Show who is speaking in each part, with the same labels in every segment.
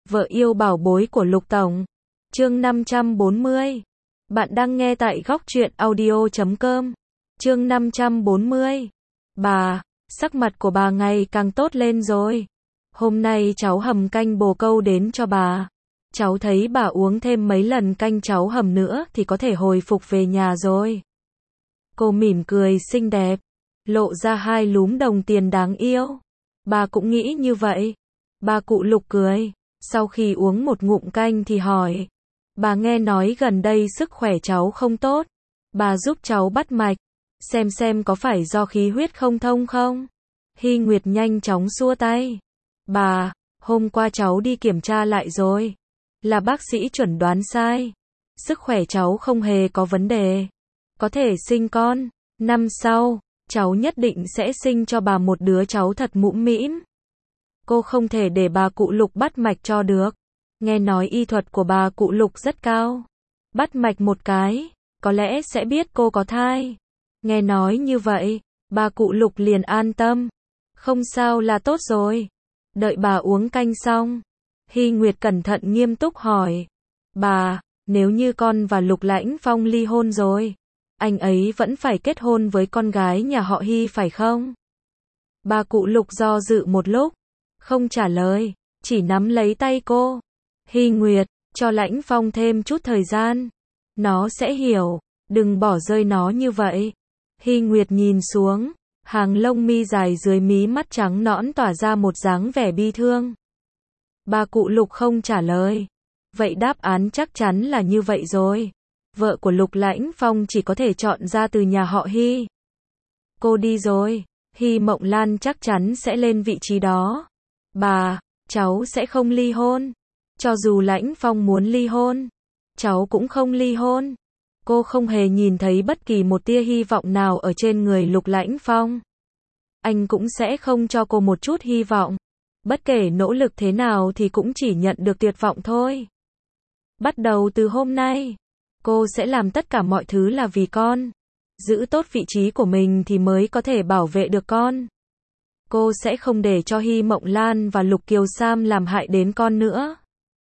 Speaker 1: Vợ yêu bảo bối của Lục Tổng. Chương 540. Bạn đang nghe tại góc truyện audio.com. Chương 540. Bà, sắc mặt của bà ngày càng tốt lên rồi. Hôm nay cháu hầm canh bồ câu đến cho bà. Cháu thấy bà uống thêm mấy lần canh cháu hầm nữa thì có thể hồi phục về nhà rồi. Cô mỉm cười xinh đẹp, lộ ra hai lúm đồng tiền đáng yêu. Bà cũng nghĩ như vậy. Bà cụ Lục cười, sau khi uống một ngụm canh thì hỏi. Bà nghe nói gần đây sức khỏe cháu không tốt. Bà giúp cháu bắt mạch, xem có phải do khí huyết không thông không? Hy Nguyệt nhanh chóng xua tay. Bà, hôm qua cháu đi kiểm tra lại rồi. Là bác sĩ chuẩn đoán sai. Sức khỏe cháu không hề có vấn đề. Có thể sinh con. Năm sau, cháu nhất định sẽ sinh cho bà một đứa cháu thật mũm mĩm. Cô không thể để bà cụ Lục bắt mạch cho được. Nghe nói y thuật của bà cụ Lục rất cao. Bắt mạch một cái, có lẽ sẽ biết cô có thai. Nghe nói như vậy, bà cụ Lục liền an tâm. Không sao là tốt rồi. Đợi bà uống canh xong, Hy Nguyệt cẩn thận nghiêm túc hỏi. Bà, nếu như con và Lục Lãnh Phong ly hôn rồi, anh ấy vẫn phải kết hôn với con gái nhà họ Hy phải không? Bà cụ Lục do dự một lúc, không trả lời, chỉ nắm lấy tay cô. Hy Nguyệt, cho Lãnh Phong thêm chút thời gian. Nó sẽ hiểu, đừng bỏ rơi nó như vậy. Hy Nguyệt nhìn xuống, hàng lông mi dài dưới mí mắt trắng nõn tỏa ra một dáng vẻ bi thương. Bà cụ Lục không trả lời. Vậy đáp án chắc chắn là như vậy rồi. Vợ của Lục Lãnh Phong chỉ có thể chọn ra từ nhà họ Hy. Cô đi rồi, Hy Mộng Lan chắc chắn sẽ lên vị trí đó. Bà, cháu sẽ không ly hôn. Cho dù Lãnh Phong muốn ly hôn, cháu cũng không ly hôn. Cô không hề nhìn thấy bất kỳ một tia hy vọng nào ở trên người Lục Lãnh Phong. Anh cũng sẽ không cho cô một chút hy vọng. Bất kể nỗ lực thế nào thì cũng chỉ nhận được tuyệt vọng thôi. Bắt đầu từ hôm nay, cô sẽ làm tất cả mọi thứ là vì con. Giữ tốt vị trí của mình thì mới có thể bảo vệ được con. Cô sẽ không để cho Hy Mộng Lan và Lục Kiều Sam làm hại đến con nữa.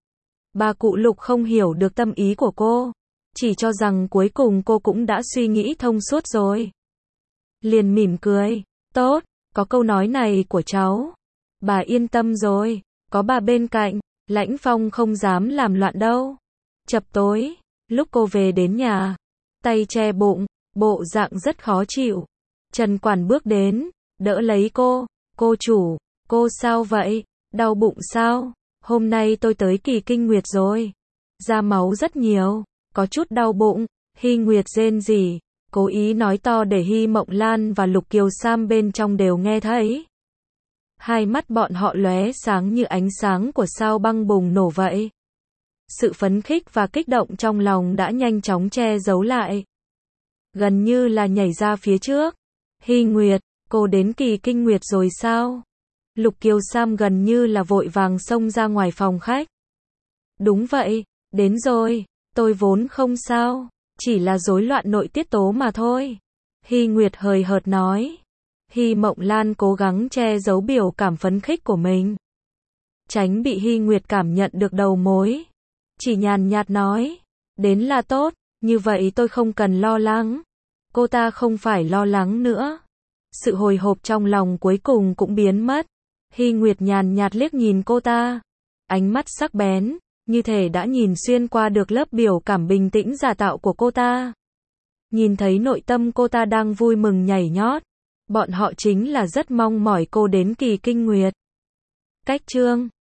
Speaker 1: Bà cụ Lục không hiểu được tâm ý của cô, chỉ cho rằng cuối cùng cô cũng đã suy nghĩ thông suốt rồi. Liền mỉm cười, tốt, có câu nói này của cháu. Bà yên tâm rồi, có bà bên cạnh, Lãnh Phong không dám làm loạn đâu. Chập tối, lúc cô về đến nhà, tay che bụng, bộ dạng rất khó chịu. Trần Quản bước đến, đỡ lấy cô chủ, cô sao vậy, đau bụng sao? Hôm nay tôi tới kỳ kinh nguyệt rồi. Ra máu rất nhiều, có chút đau bụng. Hy Nguyệt rên rỉ, cố ý nói to để Hy Mộng Lan và Lục Kiều Sam bên trong đều nghe thấy. Hai mắt bọn họ lóe sáng như ánh sáng của sao băng bùng nổ vậy. Sự phấn khích và kích động trong lòng đã nhanh chóng che giấu lại. Gần như là nhảy ra phía trước. Hy Nguyệt, cô đến kỳ kinh nguyệt rồi sao? Lục Kiều Sam gần như là vội vàng xông ra ngoài phòng khách. Đúng vậy, đến rồi, tôi vốn không sao, chỉ là rối loạn nội tiết tố mà thôi. Hy Nguyệt hời hợt nói. Hy Mộng Lan cố gắng che giấu biểu cảm phấn khích của mình, tránh bị Hy Nguyệt cảm nhận được đầu mối. Chỉ nhàn nhạt nói, đến là tốt, như vậy tôi không cần lo lắng. Cô ta không phải lo lắng nữa. Sự hồi hộp trong lòng cuối cùng cũng biến mất. Hy Nguyệt nhàn nhạt liếc nhìn cô ta, ánh mắt sắc bén, như thể đã nhìn xuyên qua được lớp biểu cảm bình tĩnh giả tạo của cô ta. Nhìn thấy nội tâm cô ta đang vui mừng nhảy nhót. Bọn họ chính là rất mong mỏi cô đến kỳ kinh nguyệt. Cách chương